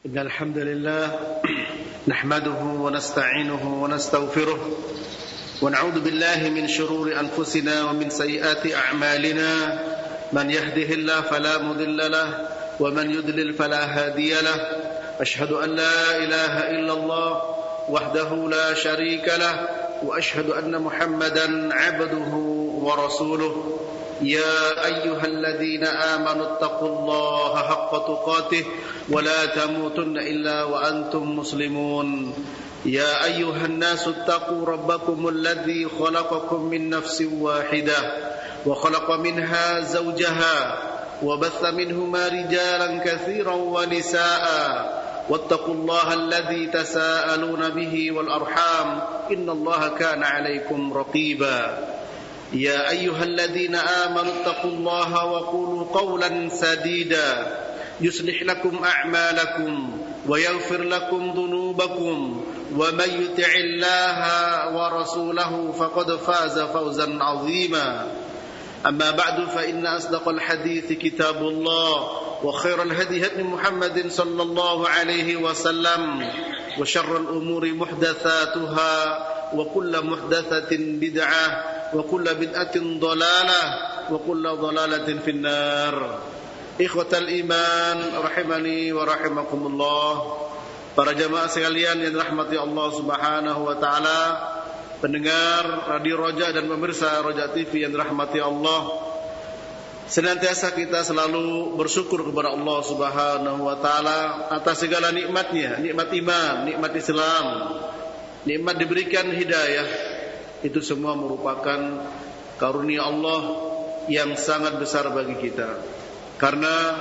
إن الحمد لله نحمده ونستعينه ونستغفره ونعوذ بالله من شرور أنفسنا ومن سيئات أعمالنا من يهده الله فلا مضل له ومن يضلل فلا هادي له أشهد أن لا إله إلا الله وحده لا شريك له وأشهد أن محمدا عبده ورسوله يا أيها الذين آمنوا اتقوا الله حق تقاته ولا تموتن إلا وأنتم مسلمون يا أيها الناس اتقوا ربكم الذي خلقكم من نفس واحدة وخلق منها زوجها وبث منهما رجالا كثيرا ونساء واتقوا الله الذي تساءلون به والأرحام إن الله كان عليكم رقيبا يا أيها الذين آمنوا اتقوا الله وقولوا قولا سديدا يصلح لكم أعمالكم ويغفر لكم ذنوبكم ومن يطع الله ورسوله فقد فاز فوزا عظيما أما بعد فإن أصدق الحديث كتاب الله وخير الهدي هدي محمد صلى الله عليه وسلم وشر الأمور محدثاتها وكل محدثة بدعة وكل بدعة ضلالة وكل ضلالة في النار إخوة الإيمان rahimani wa rahimakumullah. Para jamaah sekalian yang dirahmati Allah Subhanahu wa taala, pendengar Radio Roja dan pemirsa Roja TV yang dirahmati Allah, senantiasa kita selalu bersyukur kepada Allah Subhanahu wa taala atas segala nikmatnya, nikmat iman, nikmat Islam, nikmat diberikan hidayah. Itu semua merupakan karunia Allah yang sangat besar bagi kita. Karena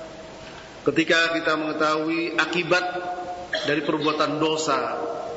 ketika kita mengetahui akibat dari perbuatan dosa,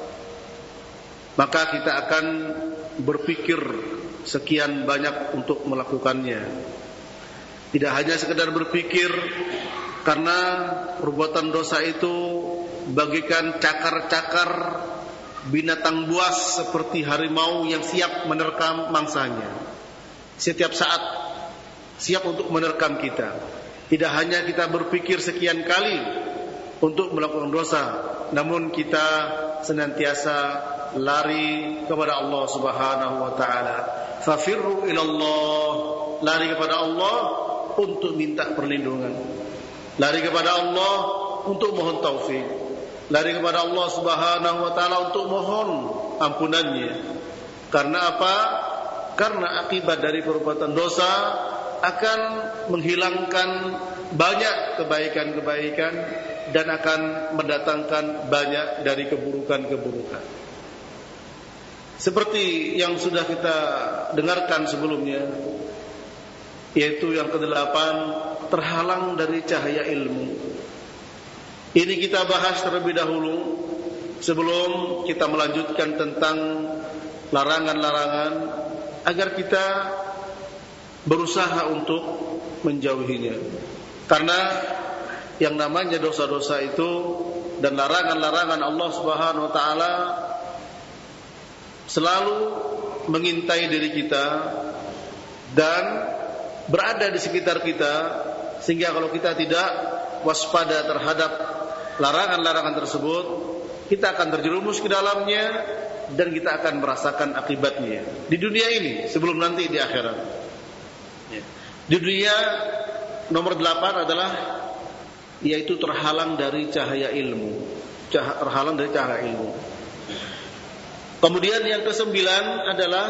maka kita akan berpikir sekian banyak untuk melakukannya. Tidak hanya sekedar berpikir, karena perbuatan dosa itu bagaikan cakar-cakar binatang buas seperti harimau yang siap menerkam mangsanya. Setiap saat siap untuk menerkam kita. Tidak hanya kita berpikir sekian kali untuk melakukan dosa, namun kita senantiasa lari kepada Allah Subhanahu wa taala. Fafirru ilallah, lari kepada Allah untuk minta perlindungan. Lari kepada Allah untuk mohon taufik. Lari kepada Allah Subhanahu wa taala untuk mohon ampunannya. Karena apa? Karena akibat dari perbuatan dosa akan menghilangkan banyak kebaikan-kebaikan dan akan mendatangkan banyak dari keburukan-keburukan. Seperti yang sudah kita dengarkan sebelumnya, yaitu yang ke-8, terhalang dari cahaya ilmu. Ini kita bahas terlebih dahulu sebelum kita melanjutkan tentang larangan-larangan agar kita berusaha untuk menjauhinya. Karena yang namanya dosa-dosa itu dan larangan-larangan Allah Subhanahu wa taala selalu mengintai diri kita dan berada di sekitar kita, sehingga kalau kita tidak waspada terhadap larangan-larangan tersebut, kita akan terjerumus ke dalamnya dan kita akan merasakan akibatnya di dunia ini sebelum nanti di akhirat. Di dunia nomor 8 adalah yaitu terhalang dari cahaya ilmu. Terhalang dari cahaya ilmu. Kemudian yang ke-9 adalah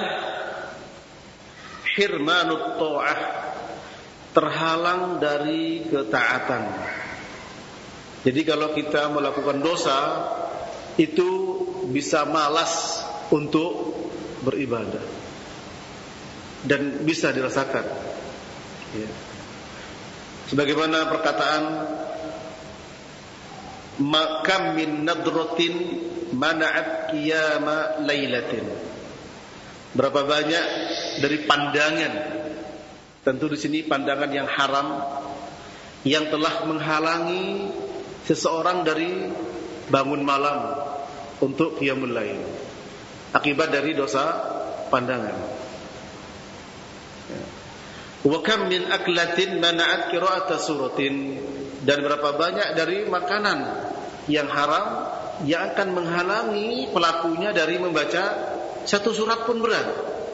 hirmanut ta'ah, terhalang dari ketaatan. Jadi kalau kita melakukan dosa itu bisa malas untuk beribadah dan bisa dirasakan. Ya. Sebagaimana perkataan makam min nadratin mana'at qiyama lailatin. Berapa banyak dari pandangan, tentu di sini pandangan yang haram, yang telah menghalangi seseorang dari bangun malam untuk qiyamul lail akibat dari dosa pandangan. Wa kam min aklatin mana'at qira'ata suratin, dan berapa banyak dari makanan yang haram yang akan menghalangi pelakunya dari membaca satu surat pun berat.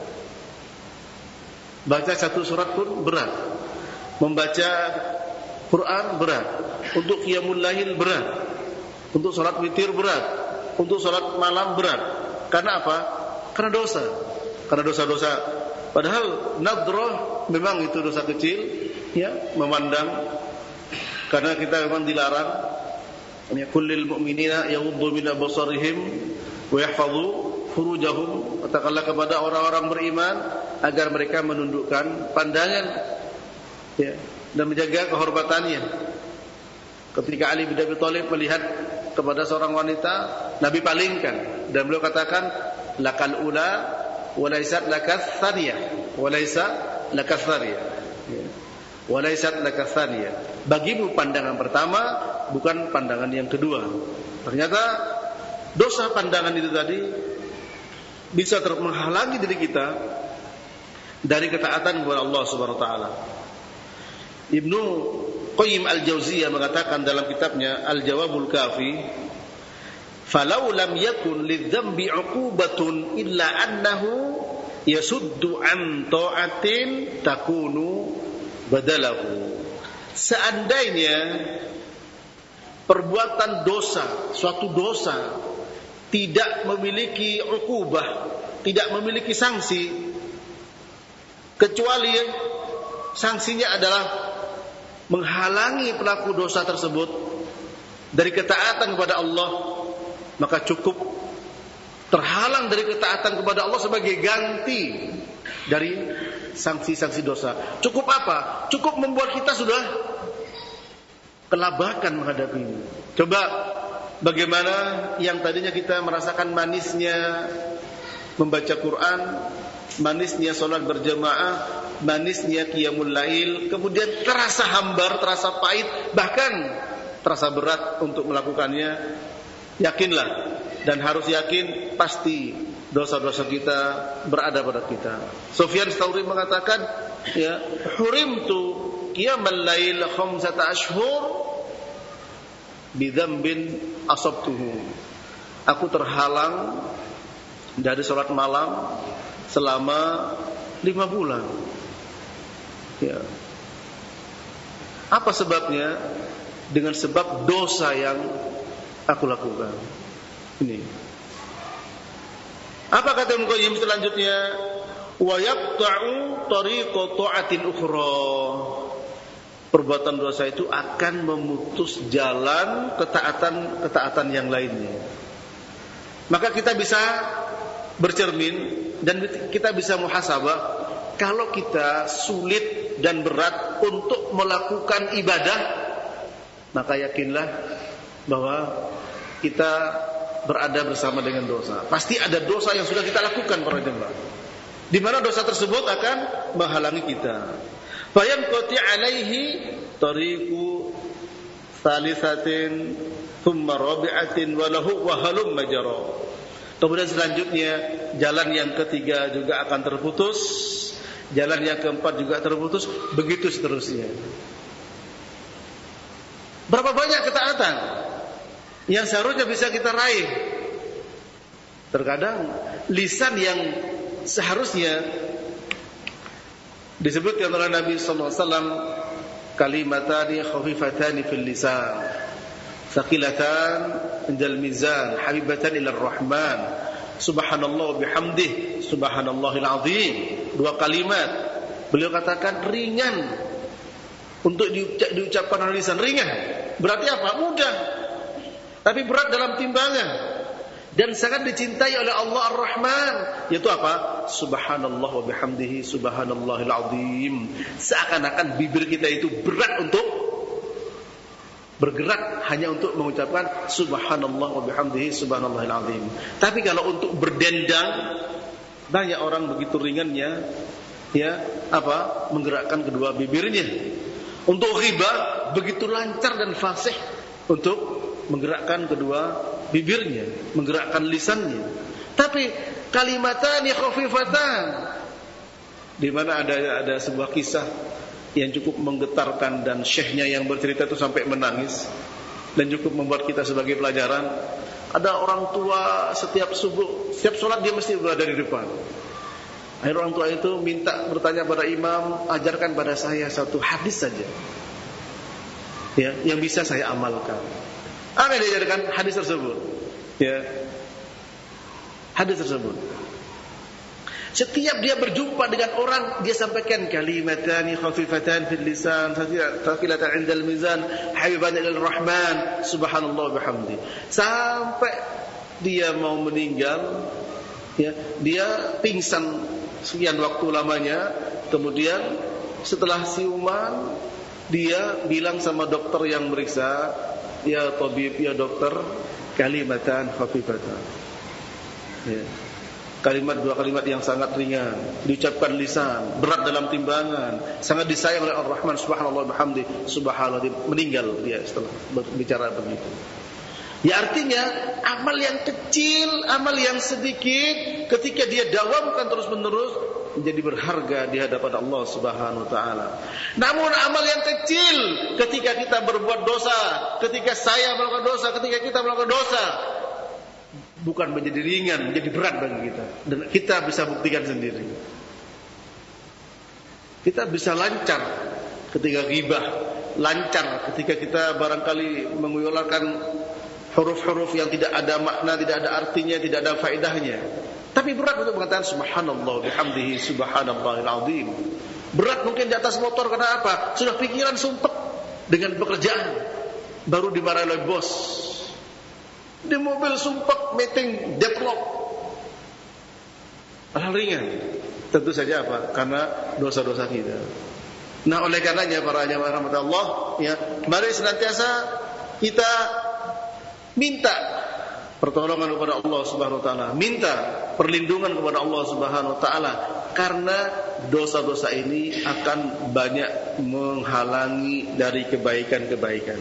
Baca satu surat pun berat. Membaca Quran berat. Untuk qiyamul lail berat. Untuk salat witir berat. Untuk salat malam berat. Karena apa? Karena dosa. Karena dosa-dosa. Padahal nadrah memang itu dosa kecil, ya, memandang. Karena kita memang dilarang. Ya, kullil mu'minina yaghuddu min absarihim wa yahfazu furujahum. Katakanlah kepada orang-orang beriman agar mereka menundukkan pandangan, ya, dan menjaga kehormatannya. Ketika Ali bin Abi Thalib melihat kepada seorang wanita, Nabi palingkan dan beliau katakan, lakal ula walaysat lakas tsaniyah, walaysa lakas tsaniyah, walaysat lakas tsaniyah. Bagimu pandangan pertama, bukan pandangan yang kedua. Ternyata dosa pandangan itu tadi bisa menghalangi diri kita dari ketaatan kepada Allah Subhanahu wa taala. Ibnu Qayyim Al-Jauziyah mengatakan dalam kitabnya Al-Jawabul Kafi, "Falau lam yakun lidzambi 'uqubatun illa annahu yasuddu an ta'atin takunu badalahu." Seandainya perbuatan dosa, suatu dosa tidak memiliki uqubah, tidak memiliki sanksi, kecuali sanksinya adalah menghalangi pelaku dosa tersebut dari ketaatan kepada Allah, maka cukup terhalang dari ketaatan kepada Allah sebagai ganti dari sanksi-sanksi dosa. Cukup apa? Cukup membuat kita sudah kelabakan menghadapinya. Coba bagaimana yang tadinya kita merasakan manisnya membaca Quran, manisnya sholat berjamaah, manisnya qiyamul lail, kemudian terasa hambar, terasa pahit, bahkan terasa berat untuk melakukannya. Yakinlah dan harus yakin pasti dosa-dosa kita berada pada kita. Sufyan Tsauri mengatakan, ya, hurimtu qiyamal lail khamsata ashhur bidzambin asabtuhu. Aku terhalang dari salat malam selama 5 bulan. Ya. Apa sebabnya? Dengan sebab dosa yang aku lakukan. Ini. Apa kata Ibnu Qayyim selanjutnya? Wa yaqta'u tariqa ta'atin ukhra. Perbuatan dosa itu akan memutus jalan ketaatan yang lainnya. Maka kita bisa bercermin dan kita bisa muhasabah. Kalau kita sulit dan berat untuk melakukan ibadah, maka yakinlah bahwa kita berada bersama dengan dosa. Pasti ada dosa yang sudah kita lakukan para jemaah, di mana dosa tersebut akan menghalangi kita. Fayanqati alaihi tariqu thalithatin thumma rabi'atin wa lahu wa halum majra. Kemudian selanjutnya jalan yang ketiga juga akan terputus, jalan yang keempat juga terputus, begitu seterusnya. Berapa banyak ketaatan yang seharusnya bisa kita raih? Terkadang lisan yang seharusnya disebutkan oleh Nabi sallallahu alaihi wasallam, kalimatani khafifatani fil lisan, thaqilatan indal mizan, habibatan ila rahman, subhanallah bihamdih, subhanallahil azim. 2 kalimat beliau katakan ringan untuk diucapkan oleh lisan. Ringan berarti apa? Mudah, tapi berat dalam timbangan dan sangat dicintai oleh Allah Ar-Rahman, yaitu apa? Subhanallah wa bihamdihi, subhanallahil azim. Seakan-akan bibir kita itu berat untuk bergerak hanya untuk mengucapkan subhanallah wa bihamdihi, subhanallahil azim. Tapi kalau untuk berdendang, banyak orang begitu ringannya, ya, apa? Menggerakkan kedua bibirnya. Untuk ghibah begitu lancar dan fasih untuk menggerakkan kedua bibirnya, menggerakkan lisannya. Tapi kalimatani khafifatan, di mana ada sebuah kisah yang cukup menggetarkan dan syekhnya yang bercerita itu sampai menangis. dan cukup membuat kita sebagai pelajaran. Ada orang tua setiap subuh, setiap sholat dia mesti berada di depan. Akhirnya orang tua itu minta bertanya pada imam, ajarkan pada saya satu hadis saja, ya, yang bisa saya amalkan. Apa yang diajarkan? Hadis tersebut, ya, hadis tersebut. Setiap dia berjumpa dengan orang, dia sampaikan kalimatani khafifatan fil lisan, thaqilatan 'indal mizan, habiban ilal rahman, subhanallah bihamdi. Sampai dia mau meninggal, ya, dia pingsan sekian waktu lamanya. Kemudian setelah siuman, dia bilang sama dokter yang meriksa, ya tabib, ya dokter, kalimatan khafifatan, ya, kalimat, dua kalimat yang sangat ringan, diucapkan lisan, berat dalam timbangan, sangat disayang oleh Ar-Rahman, subhanallah bihamdi, subhanallah. Meninggal dia setelah berbicara begitu. Ya, artinya amal yang kecil, amal yang sedikit, ketika dia dawamkan terus-menerus, menjadi berharga di hadapan Allah Subhanahu wa taala. Namun amal yang kecil, ketika kita berbuat dosa, ketika saya melakukan dosa, ketika kita melakukan dosa, bukan menjadi ringan, menjadi berat bagi kita. Dan kita bisa buktikan sendiri. Kita bisa lancar ketika ghibah, lancar ketika kita barangkali menguyulakan huruf-huruf yang tidak ada makna, tidak ada artinya, tidak ada faedahnya. Tapi berat untuk mengatakan subhanallah bihamdihi subhanallahil azim. Berat mungkin di atas motor, karena apa? Sudah pikiran sumpek dengan pekerjaan, baru dimarahi oleh bos. Di mobil sumpek, meeting, deadlock. Hal ringan. Tentu saja apa? Karena dosa-dosa kita. Nah, oleh karenanya para jamaah rahmatullah, ya, mari senantiasa kita minta pertolongan kepada Allah Subhanahu wa taala, minta perlindungan kepada Allah Subhanahu wa taala, karena dosa-dosa ini akan banyak menghalangi dari kebaikan-kebaikan.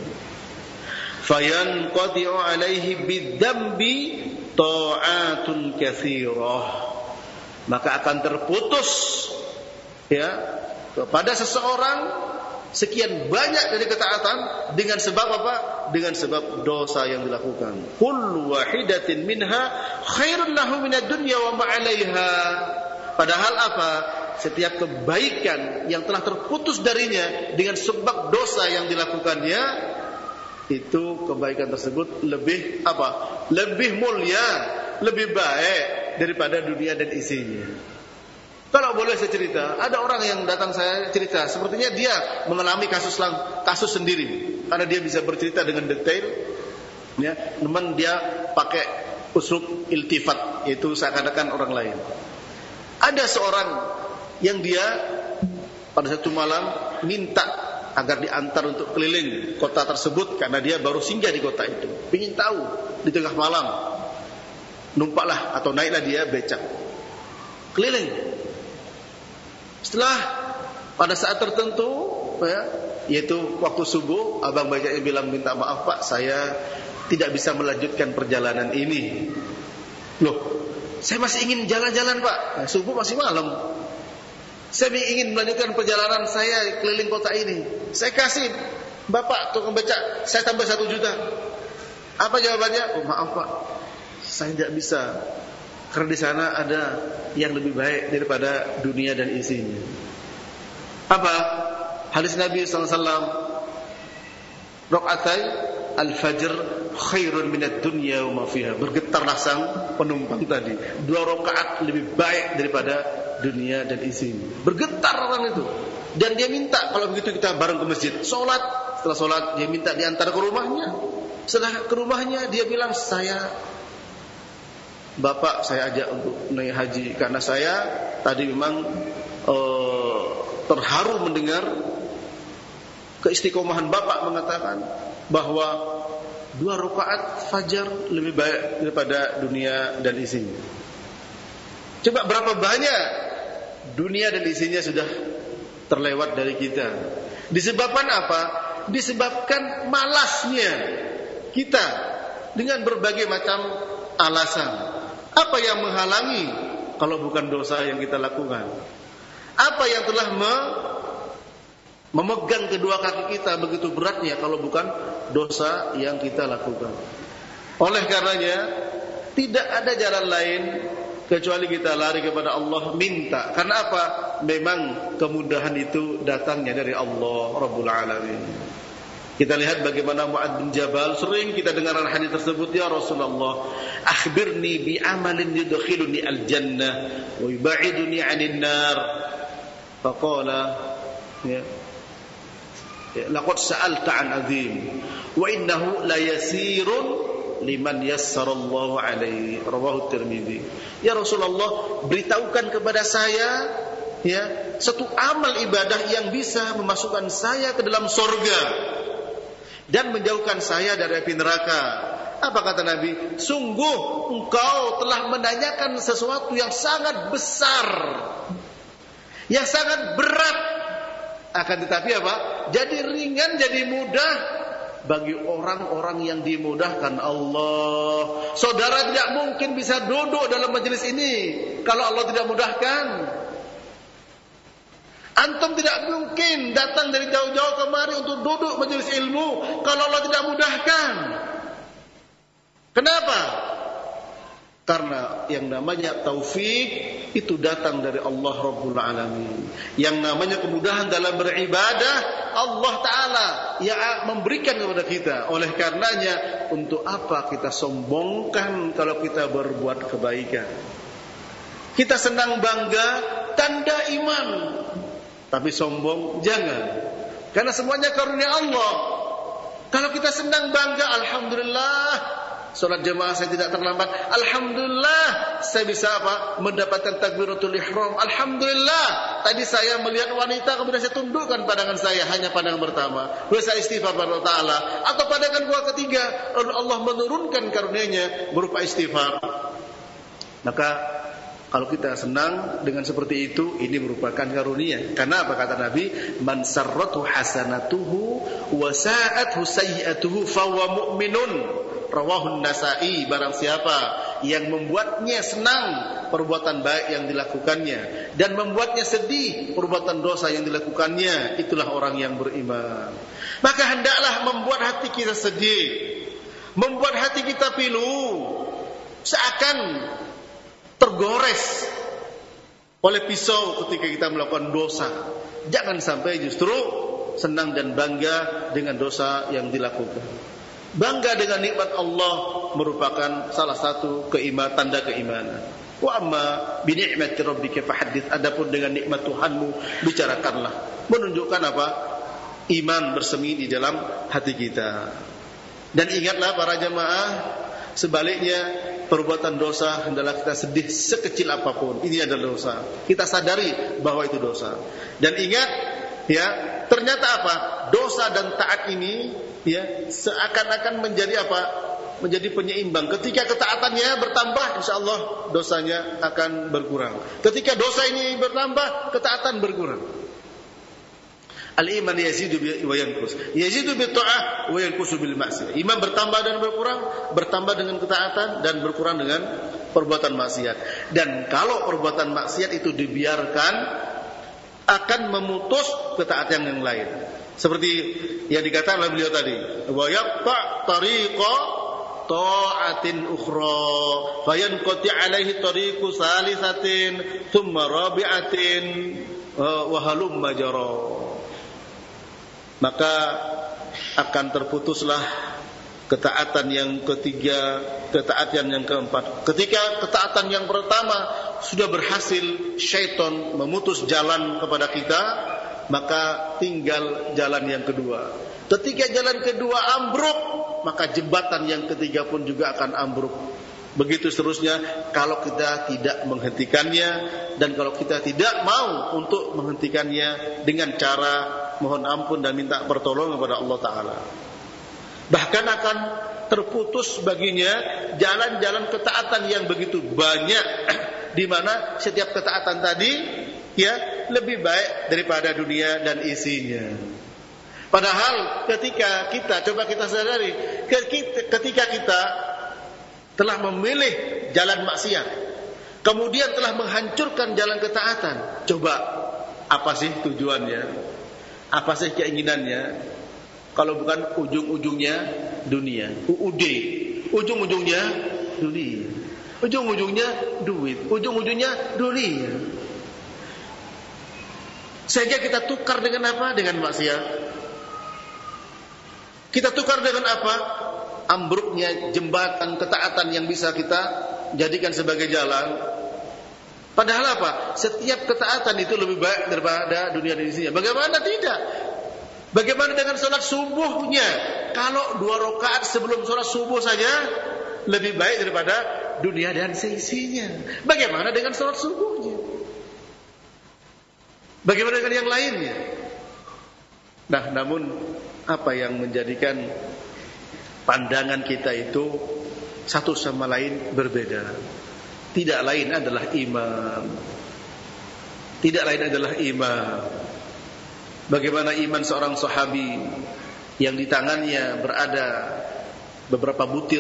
Fayanqati'u 'alaihi bidzambi ta'atun katsirah, maka akan terputus, ya, kepada seseorang sekian banyak dari ketaatan dengan sebab apa? Dengan sebab dosa yang dilakukan. Kullu wahidatin minha khairun lahu minad dunya wa ma 'alaiha. Padahal apa? Setiap kebaikan yang telah terputus darinya dengan sebab dosa yang dilakukannya, itu kebaikan tersebut lebih apa? Lebih mulia, lebih baik daripada dunia dan isinya. Kalau boleh saya cerita, ada orang yang datang saya cerita, sepertinya dia mengalami kasus sendiri, karena dia bisa bercerita dengan detail, ya. Namun dia pakai uslub iltifat, yaitu seakan-akan orang lain. Ada seorang yang dia pada satu malam minta agar diantar untuk keliling kota tersebut, karena dia baru singgah di kota itu. Ingin tahu, di tengah malam numpaklah atau naiklah dia becak keliling. Setelah pada saat tertentu, ya, yaitu waktu subuh, abang becaknya bilang, minta maaf Pak, saya tidak bisa melanjutkan perjalanan ini. Loh, saya masih ingin jalan-jalan Pak, nah, subuh masih malam. Saya ingin melanjutkan perjalanan saya keliling kota ini. Saya kasih Bapak tukang becak, saya tambah 1 juta. Apa jawabannya? Oh maaf Pak, saya tidak bisa, karena di sana ada yang lebih baik daripada dunia dan isinya. Apa? Hadis Nabi SAW, rakaat al-fajr khairun minad dunya wa ma fiha. Bergetarlah sang penumpang tadi. 2 rakaat lebih baik daripada dunia dan isinya. Bergetar orang itu. Dan dia minta, kalau begitu kita bareng ke masjid, sholat. Setelah sholat dia minta diantar ke rumahnya. Setelah ke rumahnya dia bilang, Bapak saya ajak untuk naik haji, karena saya tadi memang terharu mendengar keistiqomahan Bapak mengatakan bahwa 2 rakaat fajar lebih baik daripada dunia dan isinya. Coba berapa banyak dunia dan isinya sudah terlewat dari kita. Disebabkan apa? Disebabkan malasnya kita dengan berbagai macam alasan. Apa yang menghalangi kalau bukan dosa yang kita lakukan? Apa yang telah Memegang kedua kaki kita begitu beratnya kalau bukan dosa yang kita lakukan. Oleh karenanya tidak ada jalan lain kecuali kita lari kepada Allah, minta. Karena apa? Memang kemudahan itu datangnya dari Allah Rabbul Alamin. Kita lihat bagaimana Mu'adz bin Jabal, sering kita dengar hadis tersebut, ya Rasulullah, akhbirni bi amalin yudkhiluni al-jannah wa yubaiduni 'anil nar. Faqala ya laqad sa'alta 'an 'azim wa innahu la yasirun liman yassarallahu alaihi. Rawahu Tirmidzi. Ya Rasulullah, beritahukan kepada saya ya satu amal ibadah yang bisa memasukkan saya ke dalam surga dan menjauhkan saya dari api neraka. Apa kata Nabi? Sungguh engkau telah menanyakan sesuatu yang sangat besar, yang sangat berat. Akan tetapi apa? Jadi ringan, jadi mudah bagi orang-orang yang dimudahkan Allah. Saudara tidak mungkin bisa duduk dalam majelis ini kalau Allah tidak mudahkan. Antum tidak mungkin datang dari jauh-jauh kemari untuk duduk majelis ilmu kalau Allah tidak mudahkan. Kenapa? Karena yang namanya taufik itu datang dari Allah Rabbul Alamin. Yang namanya kemudahan dalam beribadah, Allah Ta'ala yang memberikan kepada kita. Oleh karenanya, untuk apa kita sombongkan kalau kita berbuat kebaikan? Kita senang bangga, tanda iman. Tapi sombong jangan, karena semuanya karunia Allah. Kalau kita senang bangga, alhamdulillah, salat jemaah saya tidak terlambat, alhamdulillah, saya bisa apa? Mendapatkan takbiratul ihram, alhamdulillah. Tadi saya melihat wanita, kemudian saya tundukkan pandangan saya, hanya pandangan pertama, lalu saya istighfar kepada Allah Ta'ala. Atau pandangan gua ketiga, lalu Allah menurunkan karunia-Nya berupa istighfar. Maka kalau kita senang dengan seperti itu, ini merupakan karunia. Karena apa kata Nabi? Man sarratu hasanatuhu wa sa'athu sayyi'atuhu fahuwa mu'minun. Rawahun Nasa'i. Barang siapa yang membuatnya senang perbuatan baik yang dilakukannya dan membuatnya sedih perbuatan dosa yang dilakukannya, itulah orang yang beriman. Maka hendaklah membuat hati kita sedih, membuat hati kita pilu, seakan tergores oleh pisau ketika kita melakukan dosa. Jangan sampai justru senang dan bangga dengan dosa yang dilakukan. Bangga dengan nikmat Allah merupakan salah satu tanda keimanan. Wa amma bi ni'mati rabbika fahaddits. Adapun dengan nikmat Tuhanmu, bicarakanlah. Menunjukkan apa? Iman bersemi di dalam hati kita. Dan ingatlah para jemaah, sebaliknya perbuatan dosa hendaklah kita sedih sekecil apapun. Ini adalah dosa. Kita sadari bahwa itu dosa. Dan ingat, ya, ternyata apa? Dosa dan taat ini, ya, seakan-akan menjadi apa? Menjadi penyeimbang. Ketika ketaatannya bertambah, insyaallah dosanya akan berkurang. Ketika dosa ini bertambah, ketaatan berkurang. Al-iman yazidu wa yanqus. Yazidu bi ta'ah wa yanqusu bil ma'siyah. Iman bertambah dan berkurang, bertambah dengan ketaatan dan berkurang dengan perbuatan maksiat. Dan kalau perbuatan maksiat itu dibiarkan, akan memutus ketaatan yang lain. Seperti yang dikatakan oleh beliau tadi, wa yaqta' tariqa ta'atin ukhra fayanqati 'alaihi tariqu salisatin thumma rabi'atin wa halumma jara. Maka akan terputuslah ketaatan yang ketiga, ketaatan yang keempat. Ketika ketaatan yang pertama sudah berhasil, syaitan memutus jalan kepada kita, maka tinggal jalan yang kedua. Ketika jalan kedua ambruk, maka jembatan yang ketiga pun juga akan ambruk. Begitu seterusnya kalau kita tidak menghentikannya, dan kalau kita tidak mau untuk menghentikannya dengan cara mohon ampun dan minta pertolongan kepada Allah Ta'ala. Bahkan akan terputus baginya jalan-jalan ketaatan yang begitu banyak, di mana setiap ketaatan tadi, ya, lebih baik daripada dunia dan isinya. Padahal ketika kita, coba kita sadari, ketika kita telah memilih jalan maksiat, kemudian telah menghancurkan jalan ketaatan, coba apa sih tujuannya? Apa sih keinginannya? Kalau bukan ujung-ujungnya dunia, UUD, ujung-ujungnya dunia, ujung-ujungnya duit, ujung-ujungnya dunia. Sehingga kita tukar dengan apa? Dengan maksiat. Kita tukar dengan apa? Ambruknya jembatan ketaatan yang bisa kita jadikan sebagai jalan. Padahal apa? Setiap ketaatan itu lebih baik daripada dunia dan isinya. Bagaimana tidak? Bagaimana dengan sholat subuhnya? Kalau 2 rakaat sebelum sholat subuh saja lebih baik daripada dunia dan seisinya. Bagaimana dengan sholat subuhnya? Bagaimana dengan yang lainnya? Nah, namun apa yang menjadikan pandangan kita itu satu sama lain berbeda? Tidak lain adalah iman. Tidak lain adalah iman. Bagaimana iman seorang sahabi yang di tangannya berada beberapa butir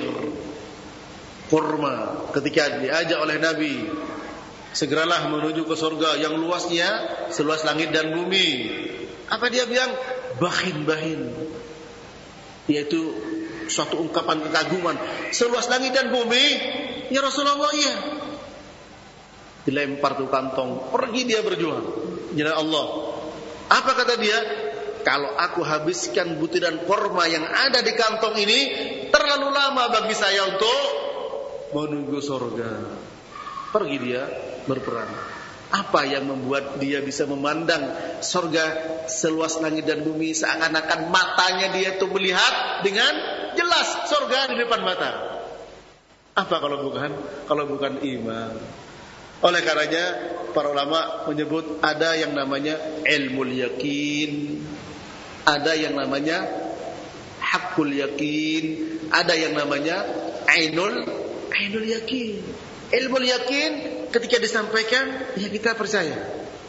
kurma ketika diajak oleh Nabi, segeralah menuju ke surga yang luasnya seluas langit dan bumi. Apa dia bilang? Bahin-bahin. Yaitu suatu ungkapan kekaguman. Seluas langit dan bumi? Ya Rasulullah, iya. Dilempar tuh kantong, pergi dia berjuang jalan Allah. Apa kata dia? Kalau aku habiskan butiran korma yang ada di kantong ini, terlalu lama bagi saya untuk menuju surga. Pergi dia berperang. Apa yang membuat dia bisa memandang surga seluas langit dan bumi, seakan-akan matanya dia itu melihat dengan jelas surga di depan mata? Apa kalau bukan iman? Oleh karenanya para ulama menyebut ada yang namanya ilmul yakin, ada yang namanya hakul yakin, ada yang namanya ainul yakin. Ilmul yakin ketika disampaikan ya kita percaya.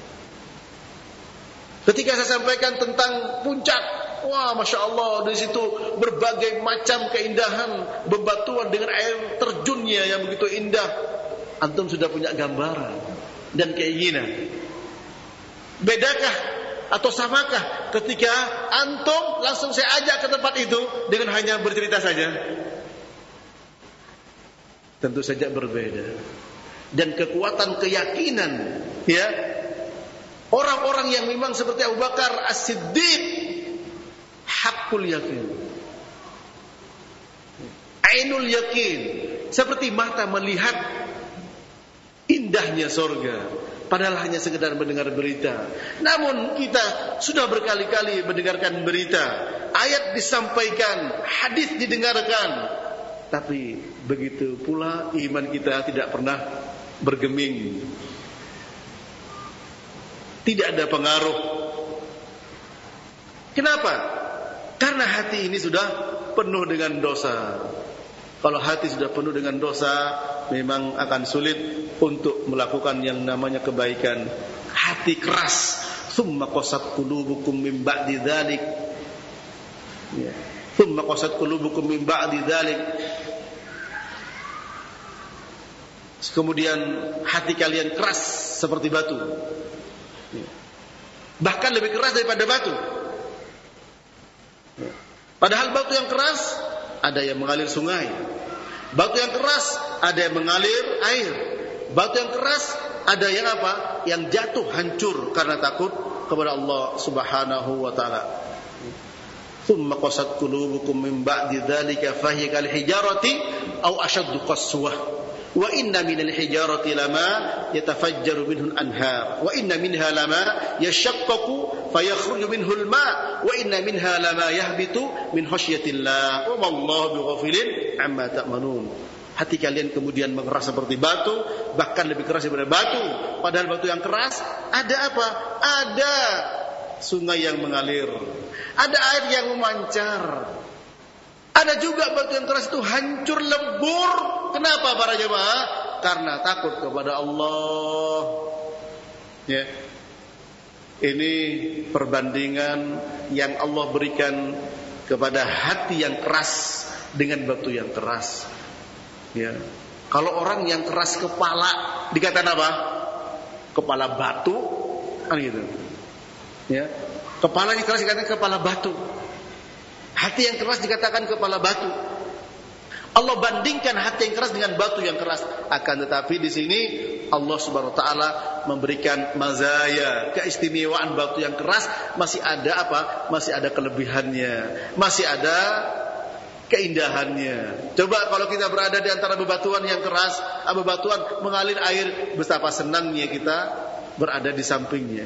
Ketika saya sampaikan tentang puncak, wah Masya Allah, di situ berbagai macam keindahan, bebatuan dengan air terjunnya yang begitu indah. Antum sudah punya gambaran dan keinginan. Bedakah atau samakah ketika antum langsung saya ajak ke tempat itu dengan hanya bercerita saja? Tentu saja berbeda. Dan kekuatan keyakinan, ya, orang-orang yang memang seperti Abu Bakar As-Siddiq, hakul yakin, ainul yakin, seperti mata melihat indahnya surga, padahal hanya sekedar mendengar berita. Namun kita sudah berkali-kali mendengarkan berita, ayat disampaikan, hadis didengarkan, tapi begitu pula iman kita tidak pernah bergeming, tidak ada pengaruh. Kenapa? Karena hati ini sudah penuh dengan dosa. Kalau hati sudah penuh dengan dosa, memang akan sulit untuk melakukan yang namanya kebaikan. Hati keras. Tsumma qasat qulubukum min ba'di dzalik. Ya. Tsumma qasat qulubukum min ba'di dzalik. Kemudian hati kalian keras seperti batu. Ya. Bahkan lebih keras daripada batu. Ya. Padahal batu yang keras ada yang mengalir sungai. Batu yang keras ada yang mengalir air. Batu yang keras ada yang apa? Yang jatuh hancur karena takut kepada Allah Subhanahu wa taala. Tsumma qasat qulubukum min ba'di dzalika fahiya kal hijarati aw ashaddu qaswah. Wa inna minal hijarati lama yatafajjaru minhu al-anhar wa inna minha lama yashaqqaqu fayakhruju minhu al-ma' wa inna minha lama yahbitu min khasyatillah wa ma Allahu bighafilin amma ta'malun. Hati kalian kemudian mengeras seperti batu, bahkan lebih keras daripada batu. Padahal batu yang keras ada apa? Ada sungai yang mengalir, ada air yang memancar. Ada juga batu yang keras itu hancur lebur. Kenapa para jemaah? Karena takut kepada Allah. Ya. Ini perbandingan yang Allah berikan kepada hati yang keras dengan batu yang keras. Ya. Kalau orang yang keras kepala dikatakan apa? Kepala batu, kan gitu. Ya. Kepalanya keras dikatakan kepala batu. Hati yang keras dikatakan kepala batu. Allah bandingkan hati yang keras dengan batu yang keras. Akan tetapi di sini Allah Subhanahu wa taala memberikan mazaya, keistimewaan batu yang keras masih ada apa? Masih ada kelebihannya, masih ada keindahannya. Coba kalau kita berada di antara bebatuan yang keras, bebatuan mengalir air, betapa senangnya kita berada di sampingnya.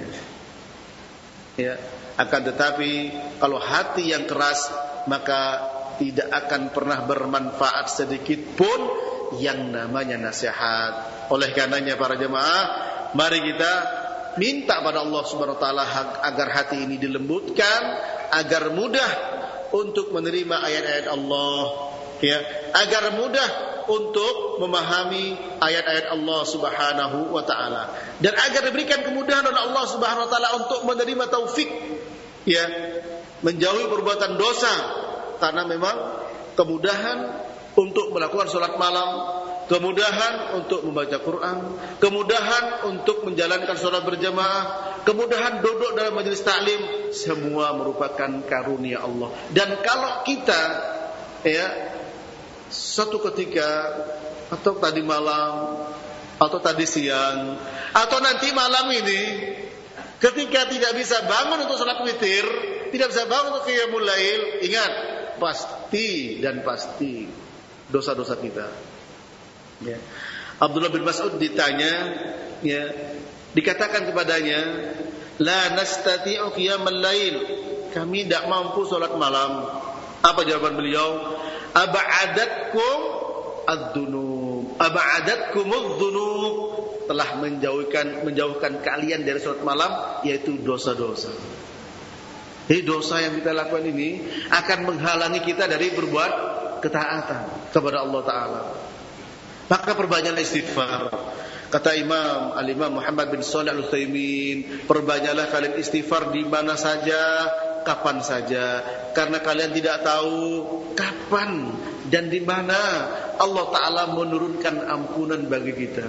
Ya, akan tetapi kalau hati yang keras, maka tidak akan pernah bermanfaat sedikit pun yang namanya nasihat. Oleh karenanya para jemaah, mari kita minta pada Allah Subhanahu wa taala agar hati ini dilembutkan, agar mudah untuk menerima ayat-ayat Allah, ya, agar mudah untuk memahami ayat-ayat Allah Subhanahu wa taala, dan agar diberikan kemudahan oleh Allah Subhanahu wa taala untuk menerima taufik, ya, menjauhi perbuatan dosa. Karena memang kemudahan untuk melakukan sholat malam, kemudahan untuk membaca Quran, kemudahan untuk menjalankan sholat berjamaah, kemudahan duduk dalam majelis taklim, semua merupakan karunia Allah. Dan kalau kita, ya, suatu ketika atau tadi malam atau tadi siang atau nanti malam ini, ketika tidak bisa bangun untuk sholat witir, tidak bisa bangun untuk qiyamul lail, ingat, pasti dan pasti dosa-dosa kita. Ya. Abdullah bin Mas'ud ditanya, ya, dikatakan kepadanya, la nastati'u qiyamal lail, kami tidak mampu salat malam. Apa jawaban beliau? Aba'adatkum ad-dunub, aba'adatkumudz-dzunub, telah menjauhkan kalian dari salat malam, yaitu dosa-dosa. Jadi dosa yang kita lakukan ini akan menghalangi kita dari berbuat ketaatan kepada Allah Ta'ala. Maka perbanyaklah istighfar. Kata Al-Imam Muhammad bin Shalih Al-Utsaimin, perbanyaklah kalian istighfar di mana saja, kapan saja, karena kalian tidak tahu kapan dan di mana Allah Ta'ala menurunkan ampunan bagi kita.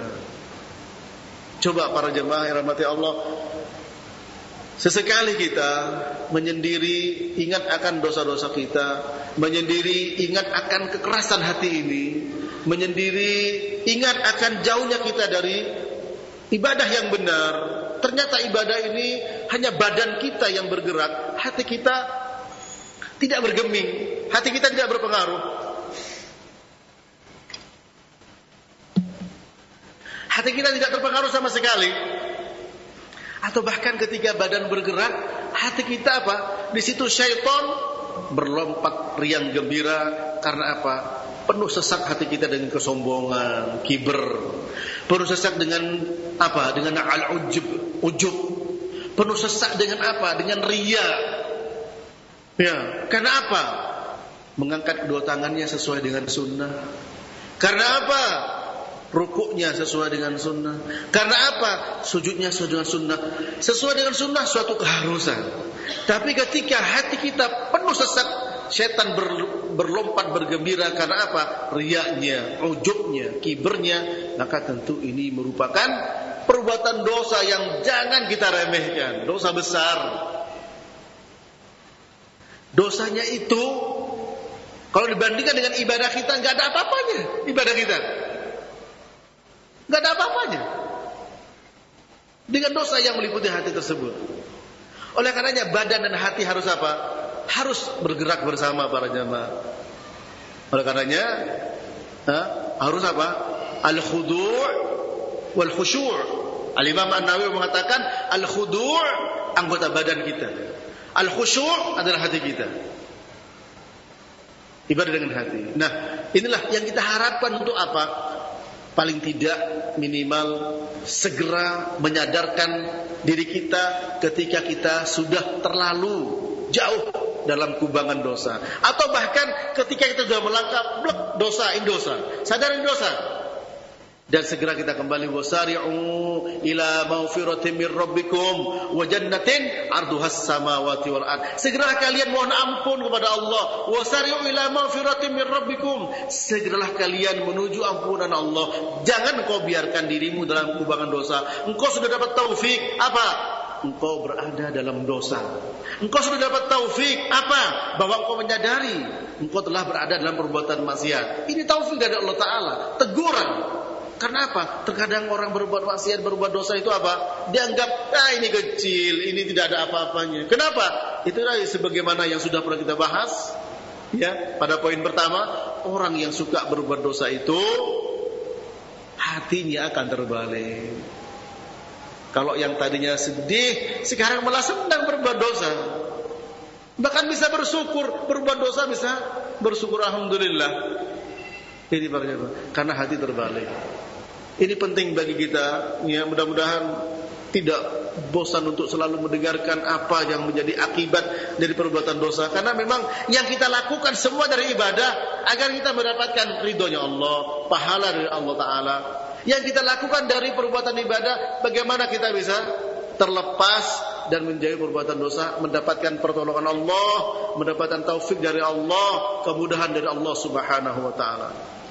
Coba para jemaah yang rahmati Allah, sesekali kita menyendiri ingat akan dosa-dosa kita, menyendiri ingat akan kekerasan hati ini, menyendiri ingat akan jauhnya kita dari ibadah yang benar. Ternyata ibadah ini hanya badan kita yang bergerak, hati kita tidak bergeming, hati kita tidak berpengaruh. Hati kita tidak terpengaruh sama sekali. Atau bahkan ketika badan bergerak, hati kita apa? Di situ syaitan berlompat riang gembira. Karena apa? Penuh sesak hati kita dengan kesombongan, kiber. Penuh sesak dengan apa? Dengan ujub. Penuh sesak dengan apa? Dengan riya. Ya, karena apa? Mengangkat kedua tangannya sesuai dengan sunnah. Karena apa? Rukuknya sesuai dengan sunnah. Karena apa? Sujudnya sesuai dengan sunnah. Sesuai dengan sunnah suatu keharusan. Tapi ketika hati kita penuh sesak, setan berlompat bergembira. Karena apa? Riyanya, ujubnya, kibernya. Maka tentu ini merupakan perbuatan dosa yang jangan kita remehkan. Dosa besar. Dosanya itu kalau dibandingkan dengan ibadah kita, gak ada apa-apanya ibadah kita. Gak ada apa-apanya dengan dosa yang meliputi hati tersebut. Oleh karenanya badan dan hati harus apa? Harus bergerak bersama para jamaah. Oleh karenanya harus apa? Al-khudu' wal khusyu'. Al-Imam An-Nawawi mengatakan al-khudu' anggota badan kita, al-khusyu' adalah hati kita. Ibadah dengan hati. Nah, inilah yang kita harapkan untuk apa? Paling tidak minimal segera menyadarkan diri kita ketika kita sudah terlalu jauh dalam kubangan dosa, atau bahkan ketika kita sudah melangkah dosa, sadarin dosa, dan segera kita kembali, wasari'u ila maghfiratin min rabbikum wa jannatin 'arduhas samawati wal ard. Segeralah kalian mohon ampun kepada Allah. Wasari'u ila maghfiratin min rabbikum. Segeralah kalian menuju ampunan Allah. Jangan kau biarkan dirimu dalam kubangan dosa. Engkau sudah dapat taufik apa? engkau berada dalam dosa. Engkau sudah dapat taufik apa? Bahwa engkau menyadari engkau telah berada dalam perbuatan maksiat. Ini taufik dari Allah Ta'ala, teguran. Karena apa? Terkadang orang berbuat maksiat, berbuat dosa itu apa? Dianggap, ini kecil, ini tidak ada apa-apanya. Kenapa? Itulah sebagaimana yang sudah pernah kita bahas, ya, pada poin pertama, orang yang suka berbuat dosa itu hatinya akan terbalik. Kalau yang tadinya sedih, sekarang malah senang berbuat dosa. Bahkan bisa bersyukur, berbuat dosa bisa bersyukur, alhamdulillah. Ini karena hati terbalik. Ini penting bagi kita, ya, mudah-mudahan tidak bosan untuk selalu mendengarkan apa yang menjadi akibat dari perbuatan dosa. Karena memang yang kita lakukan semua dari ibadah agar kita mendapatkan ridhonya Allah, pahala dari Allah Ta'ala. Yang kita lakukan dari perbuatan ibadah, bagaimana kita bisa terlepas dan menjauhi perbuatan dosa, mendapatkan pertolongan Allah, mendapatkan taufik dari Allah, kemudahan dari Allah Subhanahu wa Ta'ala.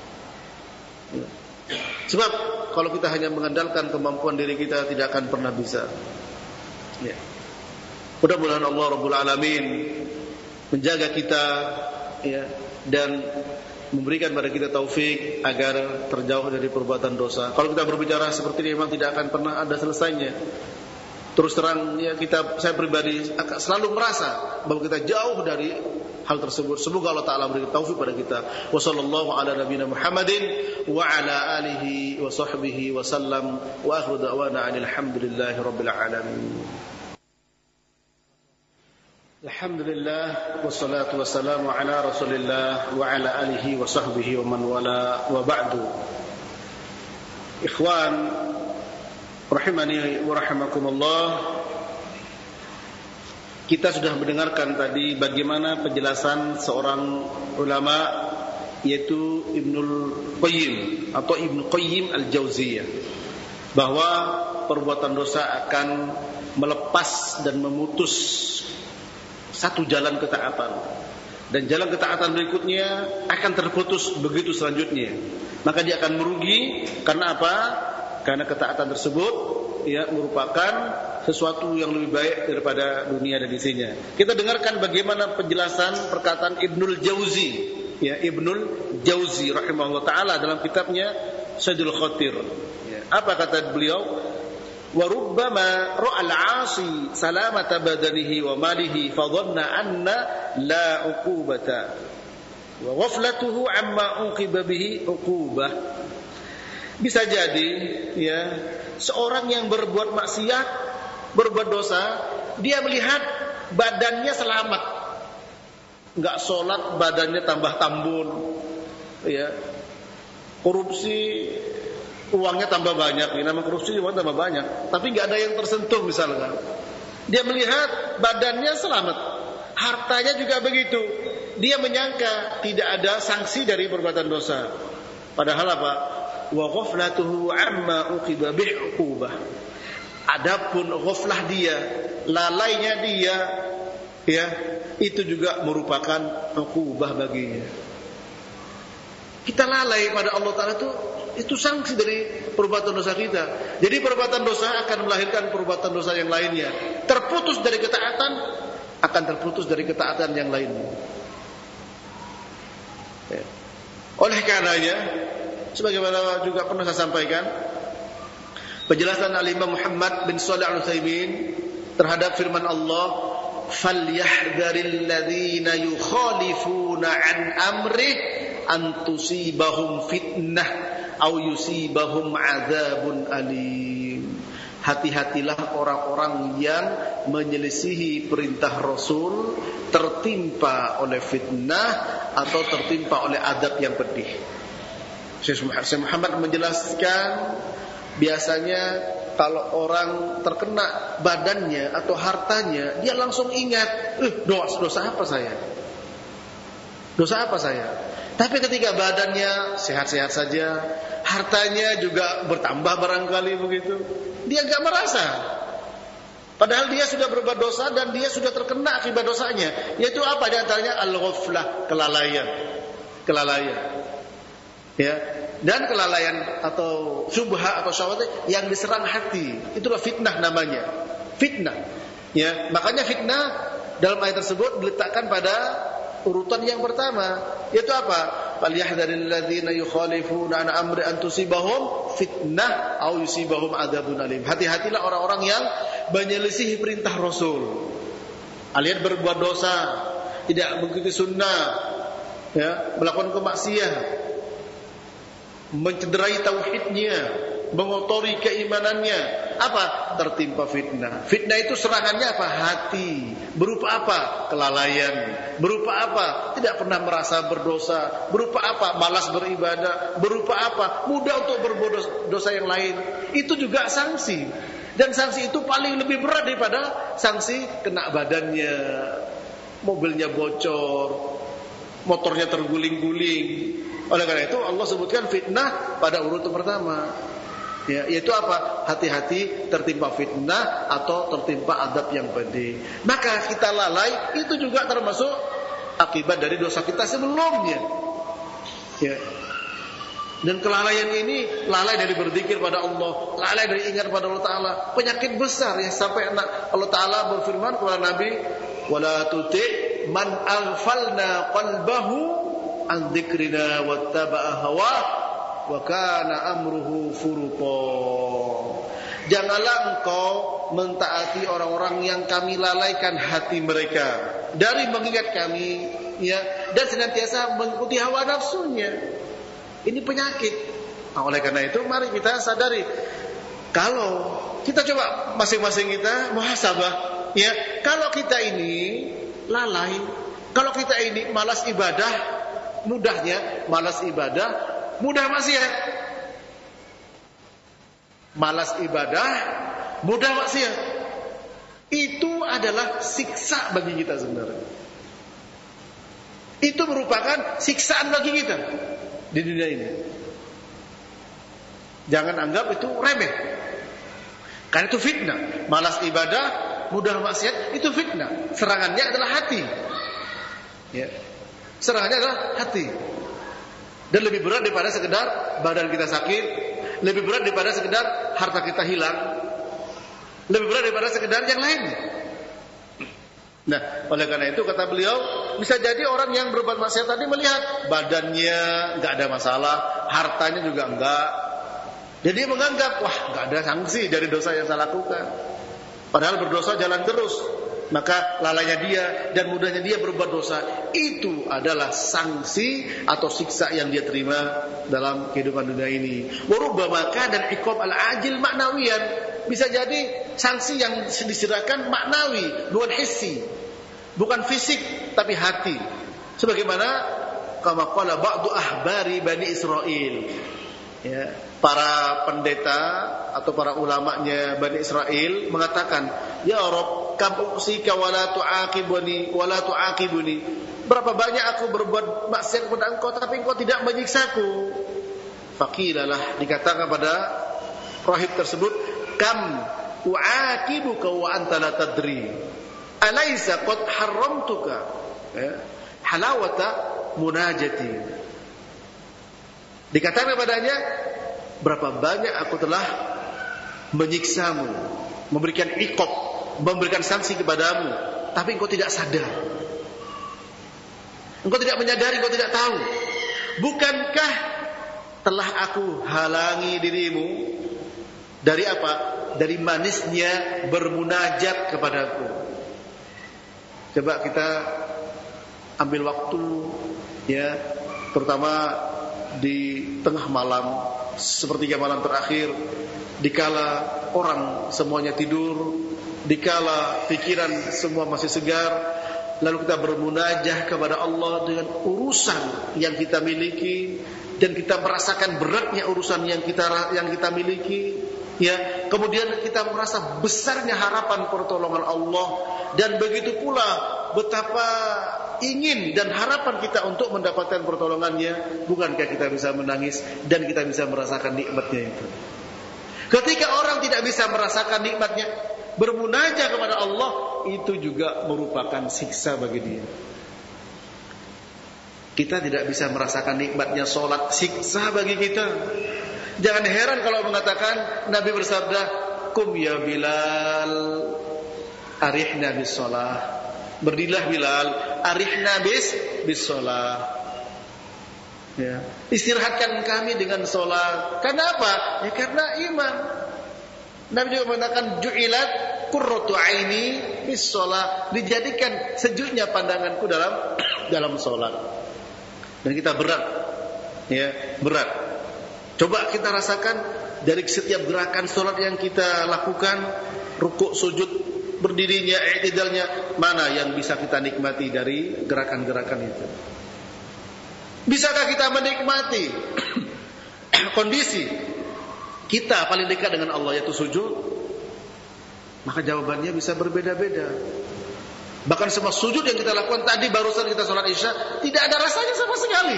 Sebab kalau kita hanya mengandalkan kemampuan diri kita, tidak akan pernah bisa. Ya. Mudah-mudahan Allah Rabbul Alamin menjaga kita, ya, dan memberikan pada kita taufik agar terjauh dari perbuatan dosa. Kalau kita berbicara seperti ini memang tidak akan pernah ada selesainya. Terus terang, ya, saya pribadi selalu merasa bahwa kita jauh dari hal tersebut. Semoga Allah Ta'ala beri taufik pada kita. Wa sallallahu ala nabiyina Muhammadin wa ala alihi wa sahbihi wa sallam wa akhiru da'wana alhamdulillahi rabbil alamin. Alhamdulillah wassalatu wassalamu ala Rasulillah wa ala alihi wa sahbihi wa man wala wa ba'du. Ikhwan rahimani wa rahimakumullah, kita sudah mendengarkan tadi bagaimana penjelasan seorang ulama, yaitu Ibnul Qayyim atau Ibnu Qayyim Al-Jauziyah, bahwa perbuatan dosa akan melepas dan memutus satu jalan ketaatan, dan jalan ketaatan berikutnya akan terputus begitu selanjutnya. Maka dia akan merugi. Karena apa? Karena ketaatan tersebut, ya, merupakan sesuatu yang lebih baik daripada dunia dan isinya. Kita dengarkan bagaimana penjelasan perkataan Ibnul Jauzi, ya, Ibnul Jauzi rahimahullah ta'ala dalam kitabnya Saidul Khatir. Ya, apa kata beliau? Wa rubbama ra'al 'asi salamata badanihi wa malihi fa dhanna anna la 'uqubata wa ghaflatuhu 'amma uqiba bihi 'uqubah. Bisa jadi, ya, seorang yang berbuat maksiat, berbuat dosa, dia melihat badannya selamat, enggak sholat badannya tambah tambun, ya, korupsi uangnya tambah banyak, nama korupsi uangnya tambah banyak, tapi enggak ada yang tersentuh misalkan. Dia melihat badannya selamat, hartanya juga begitu. Dia menyangka tidak ada sanksi dari perbuatan dosa. Padahal apa? Wa ghaflatuhu amma uqiba bi'uqubah. Adapun ghaflah dia, lalainya dia, ya, itu juga merupakan uqubah baginya. Kita lalai pada Allah Ta'ala itu sanksi dari perbuatan dosa kita. Jadi perbuatan dosa akan melahirkan perbuatan dosa yang lainnya. Terputus dari ketaatan akan terputus dari ketaatan yang lainnya. Ya. Oleh karenanya, sebagaimana juga pernah saya sampaikan, penjelasan Al-Imam Muhammad bin Shalih Al-Utsaimin terhadap firman Allah, "Falyahdharil ladzina yukhalifuna an amrih an tusibahum fitnah aw yusibahum adzabun alim." Hati-hatilah orang-orang yang menyelisihi perintah Rasul tertimpa oleh fitnah atau tertimpa oleh adab yang pedih. Syekh Muhammad menjelaskan, biasanya kalau orang terkena badannya atau hartanya, dia langsung ingat, dosa apa saya? Dosa apa saya? Tapi ketika badannya sehat-sehat saja, hartanya juga bertambah barangkali begitu, dia enggak merasa. Padahal dia sudah berbuat dosa dan dia sudah terkena akibat dosanya. Yaitu apa? Di antaranya al-ghaflah, kelalaian. Ya, dan kelalaian atau syubhat atau syahwat yang diserang hati, itulah fitnah namanya. Fitnah. Ya, makanya fitnah dalam ayat tersebut diletakkan pada urutan yang pertama, yaitu apa? Falyahdharil ladzina yukhalifuna an amri an tusibahum fitnah aw yusibahum adzabun alim. Hati-hatilah orang-orang yang menyelisihi perintah Rasul. Alias berbuat dosa, tidak mengikuti sunnah, ya, melakukan kemaksiatan, mencederai tauhidnya, mengotori keimanannya. Apa? Tertimpa fitnah. Fitnah itu serangannya apa? Hati. Berupa apa? Kelalaian. Berupa apa? Tidak pernah merasa berdosa. Berupa apa? Malas beribadah. Berupa apa? Mudah untuk berbuat dosa yang lain. Itu juga sanksi. Dan sanksi itu paling lebih berat daripada sanksi kena badannya, mobilnya bocor, motornya terguling-guling. Oleh karena itu Allah sebutkan fitnah pada urutan pertama. Ya, yaitu apa? Hati-hati tertimpa fitnah atau tertimpa adab yang pedih. Maka kita lalai itu juga termasuk akibat dari dosa kita sebelumnya. Ya. Dan kelalaian ini lalai dari berzikir pada Allah, lalai dari ingat pada Allah Taala. Penyakit besar ya, sampai Allah Taala berfirman kepada Nabi, "Wala tuti' man aghfalna qalbahu an dzikrina wattaba'a hawa wa kana amruhu furuta." Janganlah engkau mentaati orang-orang yang kami lalaikan hati mereka dari mengingat kami, ya, dan senantiasa mengikuti hawa nafsunya. Ini penyakit. Nah, oleh karena itu mari kita sadari, kalau kita coba masing-masing kita muhasabah, ya, kalau kita ini lalai, kalau kita ini malas ibadah, mudahnya malas ibadah, mudah maksiat. Malas ibadah, mudah maksiat. Itu adalah siksa bagi kita sebenarnya. Itu merupakan siksaan bagi kita di dunia ini. Jangan anggap itu remeh. Karena itu fitnah. Malas ibadah, mudah maksiat, itu fitnah. Serangannya adalah hati. Ya. Serangannya adalah hati. Dan lebih berat daripada sekedar badan kita sakit, lebih berat daripada sekedar harta kita hilang, lebih berat daripada sekedar yang lain. Nah, oleh karena itu kata beliau, bisa jadi orang yang berbuat maksiat tadi melihat badannya enggak ada masalah, hartanya juga enggak. Jadi dia menganggap, wah, enggak ada sanksi dari dosa yang saya lakukan. Padahal berdosa jalan terus. Maka lalainya dia dan mudahnya dia berbuat dosa, itu adalah sanksi atau siksa yang dia terima dalam kehidupan dunia ini. Wa rubbama kana al-iqab al-ajil ma'nawiyan. Bisa jadi sanksi yang diserahkan maknawi, bukan hissi, bukan fisik tapi hati. Sebagaimana kama qala ba'du ahbari Bani Israil, ya, para pendeta atau para ulamanya Bani Israel mengatakan, "Ya Rabb, kam usika wala tu'aqibuni wala tu'aqibuni." Berapa banyak aku berbuat maksiat kepada Engkau tapi Engkau tidak menyiksaku. Faqilalah, dikatakan pada rahib tersebut, "Kam u'aqibuka wa anta la tadri. Alaysa qad haramtuka halawata munajati." Dikatakan kepadanya, berapa banyak aku telah menyiksamu, memberikan iqab, memberikan sanksi kepadamu, tapi engkau tidak sadar. Engkau tidak menyadari, engkau tidak tahu. Bukankah telah aku halangi dirimu dari apa? Dari manisnya bermunajat kepadaku. Coba kita ambil waktu, ya, terutama di tengah malam, sepertiga malam terakhir, dikala orang semuanya tidur, dikala pikiran semua masih segar, lalu kita bermunajah kepada Allah dengan urusan yang kita miliki, dan kita merasakan beratnya urusan yang kita miliki, ya. Kemudian kita merasa besarnya harapan pertolongan Allah, dan begitu pula betapa ingin dan harapan kita untuk mendapatkan pertolongannya. Bukankah kita bisa menangis dan kita bisa merasakan nikmatnya itu? Ketika orang tidak bisa merasakan nikmatnya, bermunajah kepada Allah, itu juga merupakan siksa bagi dia. Kita tidak bisa merasakan nikmatnya sholat, siksa bagi kita. Jangan heran kalau mengatakan, Nabi bersabda, Kum ya Bilal, arihna bis shalah. Berdirilah Bilal, arihna bis shalah. Ya, istirahatkan kami dengan salat. Kenapa? Ya karena iman. Nabi juga mengatakan ju'ilat qurratu aini bis shalah, dijadikan sejuknya pandanganku dalam salat. Dan kita berat. Ya, berat. Coba kita rasakan dari setiap gerakan salat yang kita lakukan, rukuk, sujud, berdirinya, i'tidalnya, mana yang bisa kita nikmati dari gerakan-gerakan itu? Bisakah kita menikmati kondisi kita paling dekat dengan Allah, yaitu sujud? Maka jawabannya bisa berbeda-beda. Bahkan semua sujud yang kita lakukan tadi, barusan kita sholat isya, tidak ada rasanya sama sekali.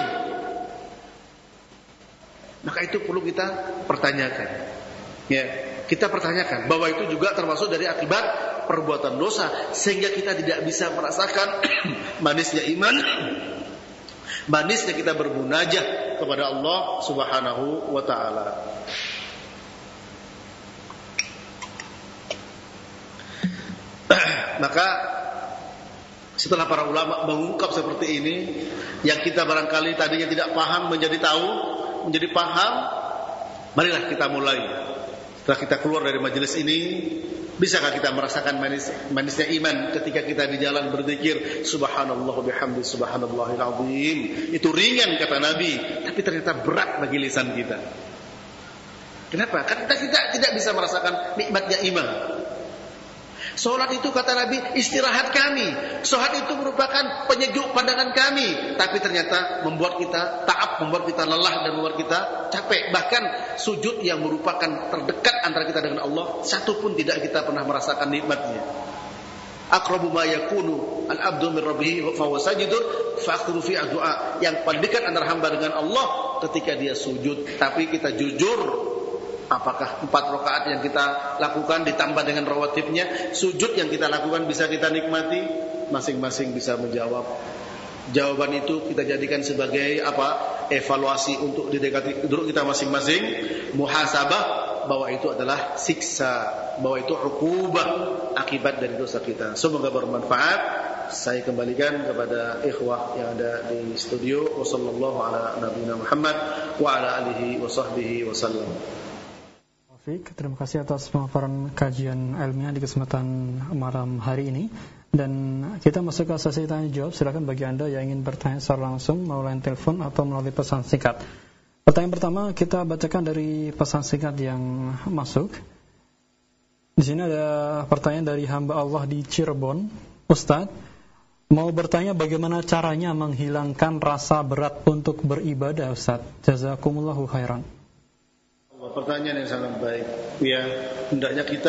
Maka itu perlu kita pertanyakan. Ya, kita pertanyakan bahwa itu juga termasuk dari akibat perbuatan dosa, sehingga kita tidak bisa merasakan manisnya iman, manisnya kita bermunajat kepada Allah Subhanahu wa taala. Maka setelah para ulama mengungkap seperti ini, yang kita barangkali tadinya tidak paham menjadi tahu, menjadi paham, marilah kita mulai. Setelah kita keluar dari majelis ini, bisakah kita merasakan manisnya iman ketika kita di jalan berzikir subhanallah bihamdi subhanallahil azim? Itu ringan kata Nabi, tapi ternyata berat bagi lisan kita. Kenapa? Karena kita tidak bisa merasakan nikmatnya iman. Salat itu kata Nabi istirahat kami. Salat itu merupakan penyejuk pandangan kami, tapi ternyata membuat kita ta'ab, membuat kita lelah dan membuat kita capek. Bahkan sujud yang merupakan terdekat antara kita dengan Allah, satu pun tidak kita pernah merasakan nikmatnya. Aqrabu ma yakunu al-'abdu min rabbih fa huwa sajidun fa akthiru fi du'a. Yang paling dekat antara hamba dengan Allah ketika dia sujud. Tapi kita jujur, apakah 4 rakaat yang kita lakukan ditambah dengan rawatibnya, sujud yang kita lakukan bisa kita nikmati? Masing-masing bisa menjawab. Jawaban itu kita jadikan sebagai apa? Evaluasi untuk didekati dulu kita masing-masing, muhasabah bahwa itu adalah siksa, bahwa itu uqubah akibat dari dosa kita. Semoga bermanfaat. Saya kembalikan kepada ikhwah yang ada di studio. Wassallallahu ala nabiyina Muhammad wa ala alihi wa sahbihi wasallam. Terima kasih atas pemaparan kajian ilmiah di kesempatan malam hari ini. Dan kita masuk ke sesi tanya jawab. Silakan bagi Anda yang ingin bertanya secara langsung melalui telepon atau melalui pesan singkat. Pertanyaan pertama kita bacakan dari pesan singkat yang masuk. Di sini ada pertanyaan dari hamba Allah di Cirebon. Ustaz, mau bertanya bagaimana caranya menghilangkan rasa berat untuk beribadah, Ustaz? Jazakumullahu khairan. Pertanyaan yang sangat baik. Ya, hendaknya kita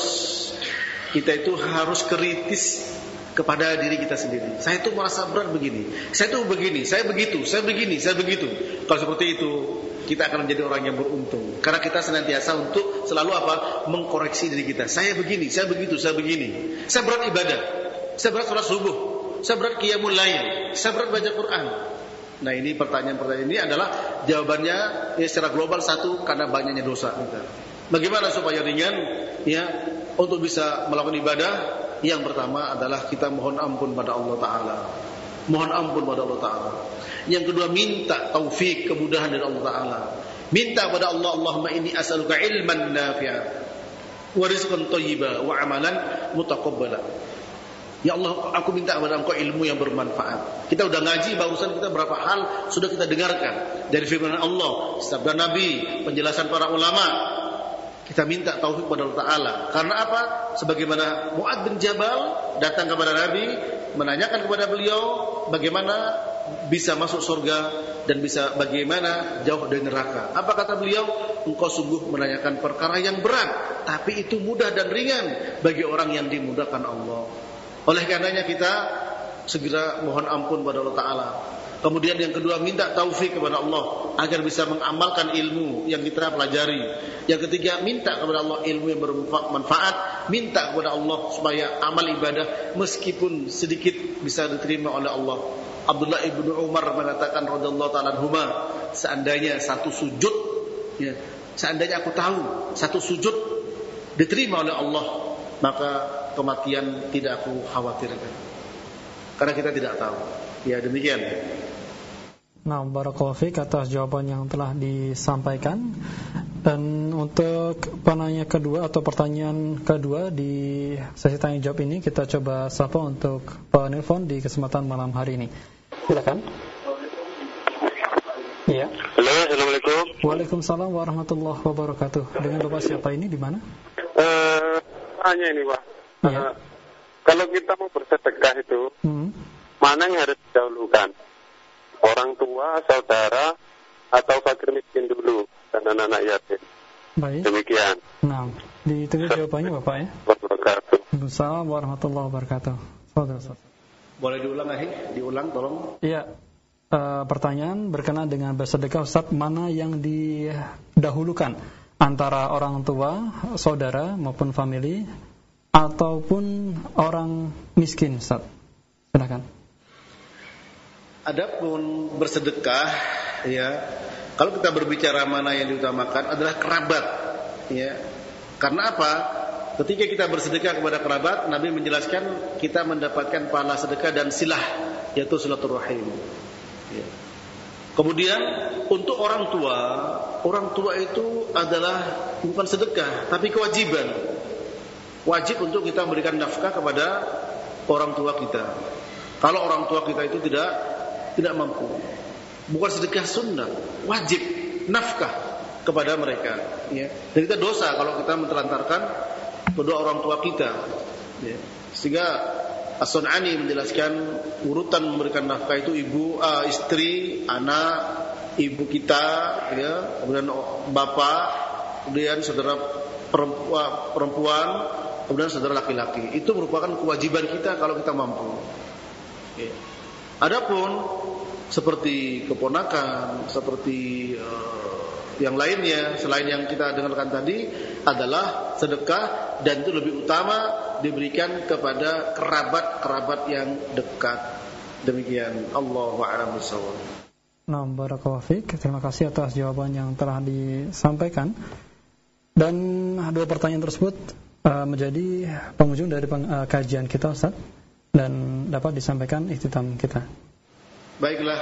itu harus kritis kepada diri kita sendiri. Saya itu merasa berat begini, saya itu begini, saya begitu, saya begini, saya begitu. Kalau seperti itu, kita akan menjadi orang yang beruntung. Karena kita senantiasa untuk selalu apa? Mengkoreksi diri kita. Saya begini, saya begitu, saya begini. Saya berat ibadah, saya berat sholat subuh, saya berat qiyamul lail, saya berat baca Quran. Nah, ini pertanyaan-pertanyaan ini adalah jawabannya ya secara global. Satu, karena banyaknya dosa kita. Bagaimana supaya ringan ya untuk bisa melakukan ibadah? Yang pertama adalah kita mohon ampun pada Allah Ta'ala. Mohon ampun pada Allah Ta'ala. Yang kedua, minta taufik, kemudahan dari Allah Ta'ala. Minta pada Allah, Allahumma inni as'aluka ilman nafi'a wa rizqan thayyiba wa amalan mutaqabbala. Ya Allah, aku minta kepada Engkau ilmu yang bermanfaat. Kita udah ngaji barusan, kita berapa hal sudah kita dengarkan dari firman Allah, sabda Nabi, penjelasan para ulama. Kita minta taufik kepada Allah Ta'ala. Karena apa? Sebagaimana Mu'adz bin Jabal datang kepada Nabi, menanyakan kepada beliau bagaimana bisa masuk surga dan bisa bagaimana jauh dari neraka. Apa kata beliau? Engkau sungguh menanyakan perkara yang berat, tapi itu mudah dan ringan bagi orang yang dimudahkan Allah. Oleh karenanya kita segera mohon ampun kepada Allah Ta'ala. Kemudian yang kedua, minta taufik kepada Allah agar bisa mengamalkan ilmu yang kita pelajari. Yang ketiga, minta kepada Allah ilmu yang bermanfaat. Minta kepada Allah supaya amal ibadah meskipun sedikit bisa diterima oleh Allah. Abdullah ibnu Umar mengatakan radhiyallahu ta'ala anhuma, seandainya satu sujud ya, seandainya aku tahu satu sujud diterima oleh Allah, maka kematian tidak aku khawatirkan. Karena kita tidak tahu. Ya, demikian. Nah, barakallahu fiik atas jawaban yang telah disampaikan. Dan untuk penanya kedua atau pertanyaan kedua di sesi tanya jawab ini, kita coba sapa untuk penelpon di kesempatan malam hari ini. Silakan. Iya. Halo, assalamualaikum. Waalaikumsalam warahmatullahi wabarakatuh. Dengan Bapak siapa ini, di mana? Tanya ini, Pak. Iya. Kalau kita mau bersedekah itu, mana yang harus didahulukan? Orang tua, saudara, atau fakir miskin dulu, dan anak-anak yatim? Baik. Demikian. Nah, ditunggu jawabannya Bapak ya. Wabarakatuh. Waalaikumsalam warahmatullahi wabarakatuh. Saudara. Boleh diulang, diulang tolong. Iya. Pertanyaan berkenaan dengan bersedekah, Ustaz, mana yang didahulukan antara orang tua, saudara maupun family, ataupun orang miskin, Ustaz? Silakan. Adapun bersedekah, ya, kalau kita berbicara mana yang diutamakan adalah kerabat, ya. Karena apa? Ketika kita bersedekah kepada kerabat, Nabi menjelaskan kita mendapatkan pahala sedekah dan silah, yaitu silaturahim. Ya. Kemudian untuk orang tua itu adalah bukan sedekah, tapi kewajiban. Wajib untuk kita memberikan nafkah kepada orang tua kita. Kalau orang tua kita itu tidak mampu, bukan sedekah sunnah, wajib nafkah kepada mereka. Ya. Dan kita dosa kalau kita mentelantarkan kedua orang tua kita. Ya. Sehingga As-Sun'ani menjelaskan urutan memberikan nafkah itu istri, anak, ibu kita, ya, kemudian bapak, kemudian saudara perempuan, kemudian saudara laki-laki. Itu merupakan kewajiban kita kalau kita mampu. Ya. Adapun seperti keponakan, seperti yang lainnya selain yang kita dengarkan tadi adalah sedekah, dan itu lebih utama diberikan kepada kerabat-kerabat yang dekat. Demikian. Allahu a'lam bishawab. Nah, barakallahu fiik. Terima kasih atas jawaban yang telah disampaikan. Dan dua pertanyaan tersebut menjadi penghujung dari kajian kita, Ustaz, dan dapat disampaikan ikhtitam kita. Baiklah.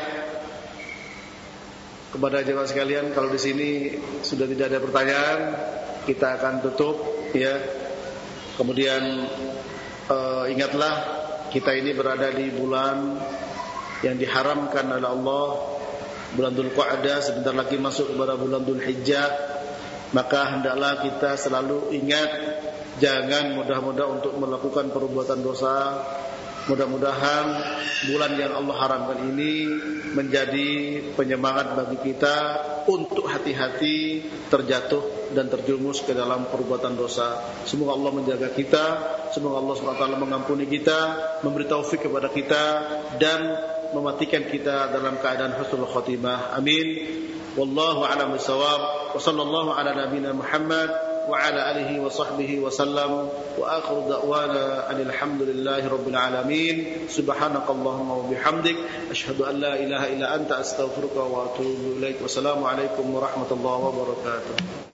Kepada jemaah sekalian, kalau di sini sudah tidak ada pertanyaan, kita akan tutup, ya. Kemudian ingatlah, kita ini berada di bulan yang diharamkan oleh Allah, bulan Dzulqa'dah, sebentar lagi masuk kepada bulan Dzulhijjah. Maka hendaklah kita selalu ingat, jangan mudah-mudah untuk melakukan perbuatan dosa. Mudah-mudahan bulan yang Allah haramkan ini menjadi penyemangat bagi kita untuk hati-hati terjatuh dan terjerumus ke dalam perbuatan dosa. Semoga Allah menjaga kita, semoga Allah SWT mengampuni kita, memberi taufik kepada kita, dan mematikan kita dalam keadaan husnul khotimah. Amin. Wallahu a'lam bishawab. Wa sallallahu ala nabiyyina Muhammad wa ala alihi wa sahbihi wa sallam, wa akhiru da'wana alhamdulillahi rabbil alamin. Subhanakallahumma wa bihamdik, asyhadu an la ilaha illa anta, astaghfiruka wa atubu ilaik. Wassalamu alaikum warahmatullahi wabarakatuh.